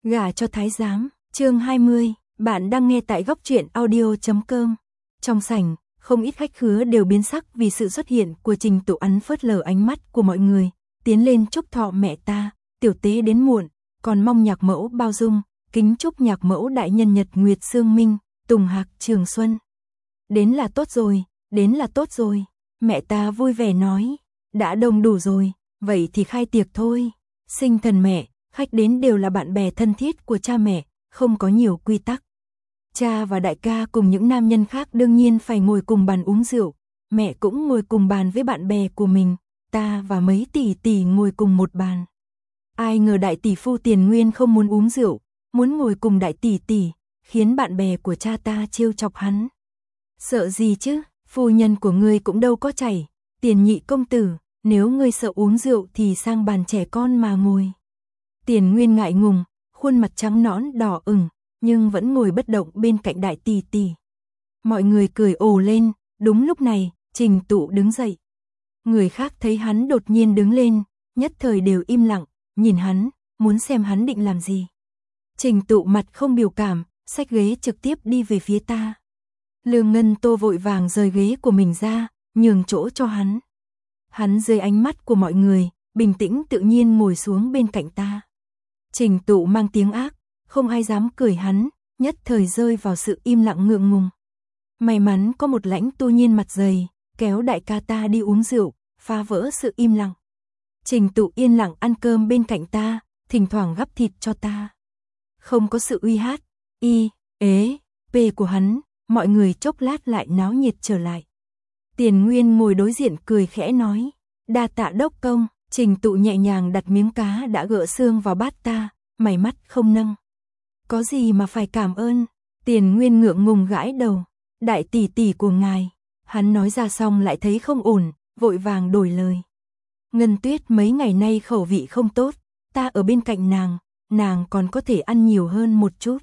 Gả cho thái giám, chương 20, bạn đang nghe tại góc truyện audio.com. Trong sảnh, không ít khách khứa đều biến sắc vì sự xuất hiện của Trình Tụ. Hắn phớt lờ ánh mắt của mọi người, tiến lên chúc thọ mẹ ta, tiểu tế đến muộn, còn mong nhạc mẫu bao dung, kính chúc nhạc mẫu đại nhân nhật nguyệt sương minh, tùng hạc trường xuân. Đến là tốt rồi, đến là tốt rồi, mẹ ta vui vẻ nói, đã đông đủ rồi, vậy thì khai tiệc thôi. Sinh thần mẹ, khách đến đều là bạn bè thân thiết của cha mẹ, không có nhiều quy tắc. Cha và đại ca cùng những nam nhân khác đương nhiên phải ngồi cùng bàn uống rượu, mẹ cũng ngồi cùng bàn với bạn bè của mình, ta và mấy tỷ tỷ ngồi cùng một bàn. Ai ngờ đại tỷ phu Tiền Nguyên không muốn uống rượu, muốn ngồi cùng đại tỷ tỷ, khiến bạn bè của cha ta trêu chọc hắn. Sợ gì chứ, phu nhân của ngươi cũng đâu có chảy, Tiền nhị công tử, nếu ngươi sợ uống rượu thì sang bàn trẻ con mà ngồi. Tiền Nguyên ngại ngùng, khuôn mặt trắng nõn đỏ ửng, nhưng vẫn ngồi bất động bên cạnh đại tỷ tỷ. Mọi người cười ồ lên, đúng lúc này, Trình Tụ đứng dậy. Người khác thấy hắn đột nhiên đứng lên, nhất thời đều im lặng, nhìn hắn, muốn xem hắn định làm gì. Trình Tụ mặt không biểu cảm, xách ghế trực tiếp đi về phía ta. Lương Ngân Tô vội vàng rời ghế của mình ra, nhường chỗ cho hắn. Hắn dưới ánh mắt của mọi người, bình tĩnh tự nhiên ngồi xuống bên cạnh ta. Trình Tụ mang tiếng ác, không ai dám cười hắn, nhất thời rơi vào sự im lặng ngượng ngùng. May mắn có một Lãnh Tu Nhiên mặt dày, kéo đại ca ta đi uống rượu, phá vỡ sự im lặng. Trình Tụ yên lặng ăn cơm bên cạnh ta, thỉnh thoảng gắp thịt cho ta. Không có sự uy hát, y, ế, p của hắn, mọi người chốc lát lại náo nhiệt trở lại. Tiền Nguyên ngồi đối diện cười khẽ nói, đa tạ đốc công. Trình Tụ nhẹ nhàng đặt miếng cá đã gỡ xương vào bát ta, mày mắt không nâng. Có gì mà phải cảm ơn, Tiền Nguyên ngượng ngùng gãi đầu, đại tỷ tỷ của ngài. Hắn nói ra xong lại thấy không ổn, vội vàng đổi lời. Ngân Tuyết mấy ngày nay khẩu vị không tốt, ta ở bên cạnh nàng còn có thể ăn nhiều hơn một chút.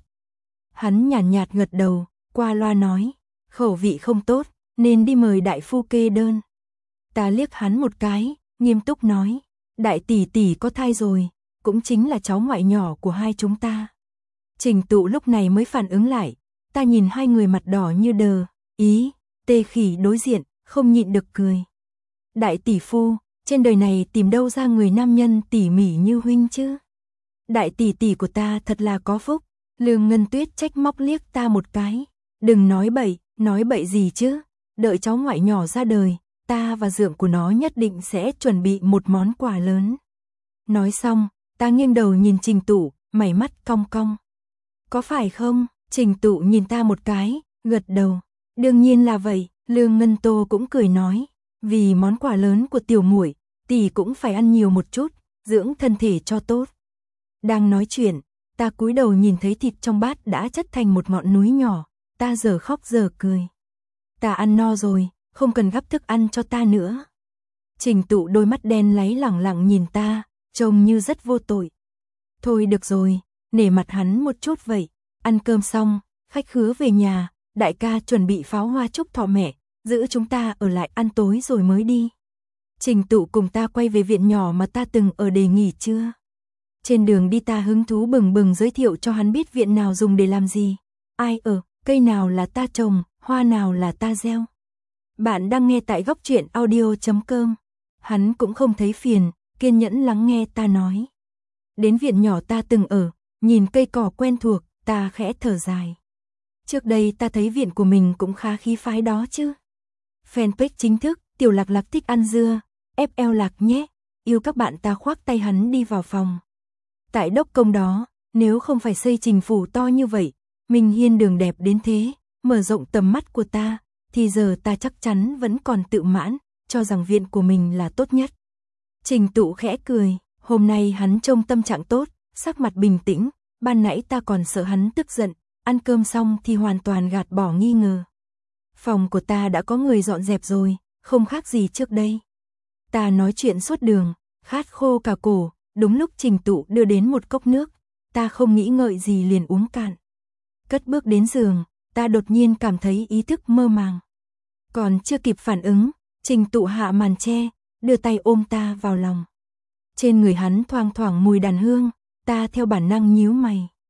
Hắn nhàn nhạt gật đầu, qua loa nói, khẩu vị không tốt, nên đi mời đại phu kê đơn. Ta liếc hắn một cái, nghiêm túc nói, đại tỷ tỷ có thai rồi, cũng chính là cháu ngoại nhỏ của hai chúng ta. Trình Tụ lúc này mới phản ứng lại, ta nhìn hai người mặt đỏ như đờ, ý, Tê Khỉ đối diện, không nhịn được cười. Đại tỷ phu, trên đời này tìm đâu ra người nam nhân tỉ mỉ như huynh chứ? Đại tỷ tỷ của ta thật là có phúc. Lương Ngân Tuyết trách móc liếc ta một cái, đừng nói bậy gì chứ, đợi cháu ngoại nhỏ ra đời, ta và dượng của nó nhất định sẽ chuẩn bị một món quà lớn. Nói xong, ta nghiêng đầu nhìn Trình Tụ, mày mắt cong cong. Có phải không? Trình Tụ nhìn ta một cái, gật đầu. Đương nhiên là vậy, Lương Ngân Tô cũng cười nói, vì món quà lớn của tiểu muội, tỷ cũng phải ăn nhiều một chút, dưỡng thân thể cho tốt. Đang nói chuyện, ta cúi đầu nhìn thấy thịt trong bát đã chất thành một ngọn núi nhỏ, ta giờ khóc giờ cười. Ta ăn no rồi, không cần gắp thức ăn cho ta nữa. Trình Tụ đôi mắt đen láy lẳng lặng nhìn ta, trông như rất vô tội. Thôi được rồi, nể mặt hắn một chút vậy. Ăn cơm xong, khách khứa về nhà, đại ca chuẩn bị pháo hoa chúc thọ mẹ, giữ chúng ta ở lại ăn tối rồi mới đi. Trình Tụ cùng ta quay về viện nhỏ mà ta từng ở để nghỉ trưa. Trên đường đi ta hứng thú bừng bừng giới thiệu cho hắn biết viện nào dùng để làm gì, ai ở, cây nào là ta trồng, hoa nào là ta gieo. Bạn đang nghe tại góc truyện audio.com. Hắn cũng không thấy phiền, kiên nhẫn lắng nghe ta nói. Đến viện nhỏ ta từng ở, nhìn cây cỏ quen thuộc, ta khẽ thở dài. Trước đây ta thấy viện của mình cũng khá khí phái đó chứ. Fanpage chính thức, Tiểu Lạc Lạc thích ăn dưa, FL Lạc nhé, yêu các bạn. Ta khoác tay hắn đi vào phòng. Tại đốc công đó, nếu không phải xây trình phủ to như vậy, Minh Hiên đường đẹp đến thế, mở rộng tầm mắt của ta, thì giờ ta chắc chắn vẫn còn tự mãn, cho rằng viện của mình là tốt nhất. Trình Tụ khẽ cười, hôm nay hắn trông tâm trạng tốt, sắc mặt bình tĩnh, ban nãy ta còn sợ hắn tức giận, ăn cơm xong thì hoàn toàn gạt bỏ nghi ngờ. Phòng của ta đã có người dọn dẹp rồi, không khác gì trước đây. Ta nói chuyện suốt đường, khát khô cả cổ, đúng lúc Trình Tụ đưa đến một cốc nước, ta không nghĩ ngợi gì liền uống cạn. Cất bước đến giường, ta đột nhiên cảm thấy ý thức mơ màng. Còn chưa kịp phản ứng, Trình Tụ hạ màn che, đưa tay ôm ta vào lòng. Trên người hắn thoang thoảng mùi đàn hương, ta theo bản năng nhíu mày.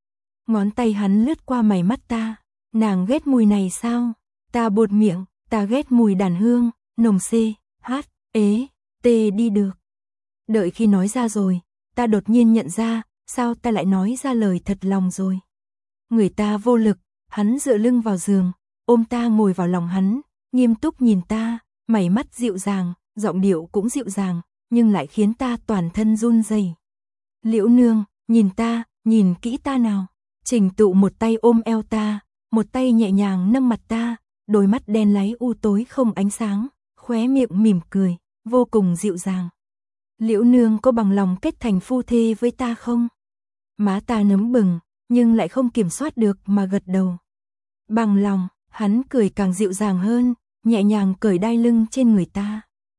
Ngón tay hắn lướt qua mày mắt ta. Nàng ghét mùi này sao? Ta buột miệng, ta ghét mùi đàn hương, nồng C, H, ế, T đi được. Đợi khi nói ra rồi, ta đột nhiên nhận ra, sao ta lại nói ra lời thật lòng rồi. Người ta vô lực, hắn dựa lưng vào giường, ôm ta ngồi vào lòng hắn, nghiêm túc nhìn ta, mày mắt dịu dàng, giọng điệu cũng dịu dàng, nhưng lại khiến ta toàn thân run rẩy. Liễu Nương, nhìn ta, nhìn kỹ ta nào. Trình Tụ một tay ôm eo ta, một tay nhẹ nhàng nâng mặt ta, đôi mắt đen láy u tối không ánh sáng, khóe miệng mỉm cười, vô cùng dịu dàng. Liễu Nương có bằng lòng kết thành phu thê với ta không? Má ta nấm bừng, nhưng lại không kiểm soát được mà gật đầu. Bằng lòng, hắn cười càng dịu dàng hơn, nhẹ nhàng cởi đai lưng trên người ta.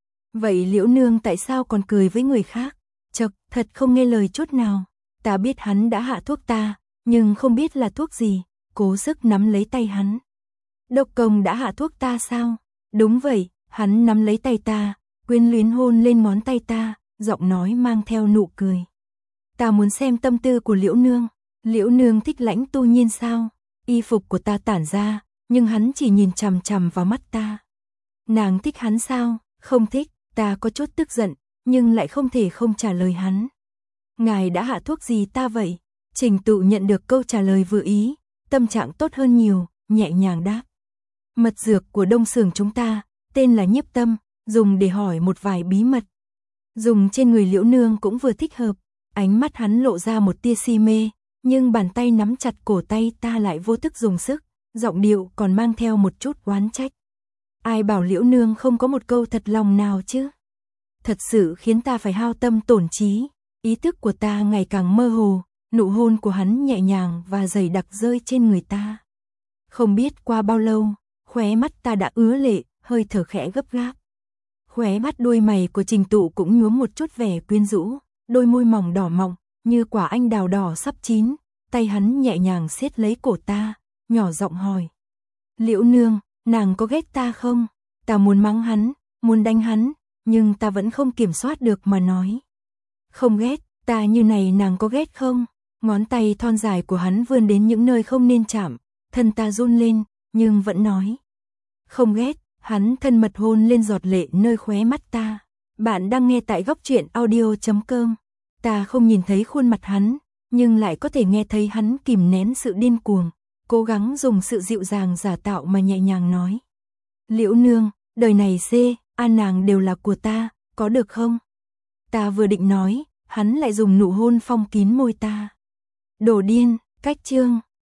Vậy Liễu Nương tại sao còn cười với người khác? Chậc, thật không nghe lời chút nào. Ta biết hắn đã hạ thuốc ta, nhưng không biết là thuốc gì, cố sức nắm lấy tay hắn. Độc Công đã hạ thuốc ta sao? Đúng vậy, hắn nắm lấy tay ta, quyến luyến hôn lên ngón tay ta, giọng nói mang theo nụ cười. Ta muốn xem tâm tư của Liễu Nương. Liễu Nương thích Lãnh Tu Nhiên sao? Y phục của ta tản ra, nhưng hắn chỉ nhìn chằm chằm vào mắt ta. Nàng thích hắn sao? Không thích, ta có chút tức giận, nhưng lại không thể không trả lời hắn. Ngài đã hạ thuốc gì ta vậy? Trình Tụ nhận được câu trả lời vừa ý, tâm trạng tốt hơn nhiều, nhẹ nhàng đáp. Mật dược của Đông Xưởng chúng ta, tên là Nhiếp Tâm, dùng để hỏi một vài bí mật. Dùng trên người Liễu Nương cũng vừa thích hợp. Ánh mắt hắn lộ ra một tia si mê, nhưng bàn tay nắm chặt cổ tay ta lại vô thức dùng sức, giọng điệu còn mang theo một chút oán trách. Ai bảo Liễu Nương không có một câu thật lòng nào chứ? Thật sự khiến ta phải hao tâm tổn trí, ý thức của ta ngày càng mơ hồ, nụ hôn của hắn nhẹ nhàng và dày đặc rơi trên người ta. Không biết qua bao lâu, khóe mắt ta đã ứa lệ, hơi thở khẽ gấp gáp. Khóe mắt đuôi mày của Trình Tụ cũng nhuốm một chút vẻ quyến rũ, đôi môi mỏng đỏ mọng, như quả anh đào đỏ sắp chín, tay hắn nhẹ nhàng siết lấy cổ ta, nhỏ giọng hỏi. Liễu Nương, nàng có ghét ta không? Ta muốn mắng hắn, muốn đánh hắn, nhưng ta vẫn không kiểm soát được mà nói. Không ghét, ta như này nàng có ghét không? Ngón tay thon dài của hắn vươn đến những nơi không nên chạm, thân ta run lên, nhưng vẫn nói. Không ghét, hắn thân mật hôn lên giọt lệ nơi khóe mắt ta. Bạn đang nghe tại Góc Truyện Audio.com. Ta không nhìn thấy khuôn mặt hắn, nhưng lại có thể nghe thấy hắn kìm nén sự điên cuồng, cố gắng dùng sự dịu dàng giả tạo mà nhẹ nhàng nói. Liễu Nương, đời này nàng đều là của ta, có được không? Ta vừa định nói, hắn lại dùng nụ hôn phong kín môi ta. Đồ điên, cách chương.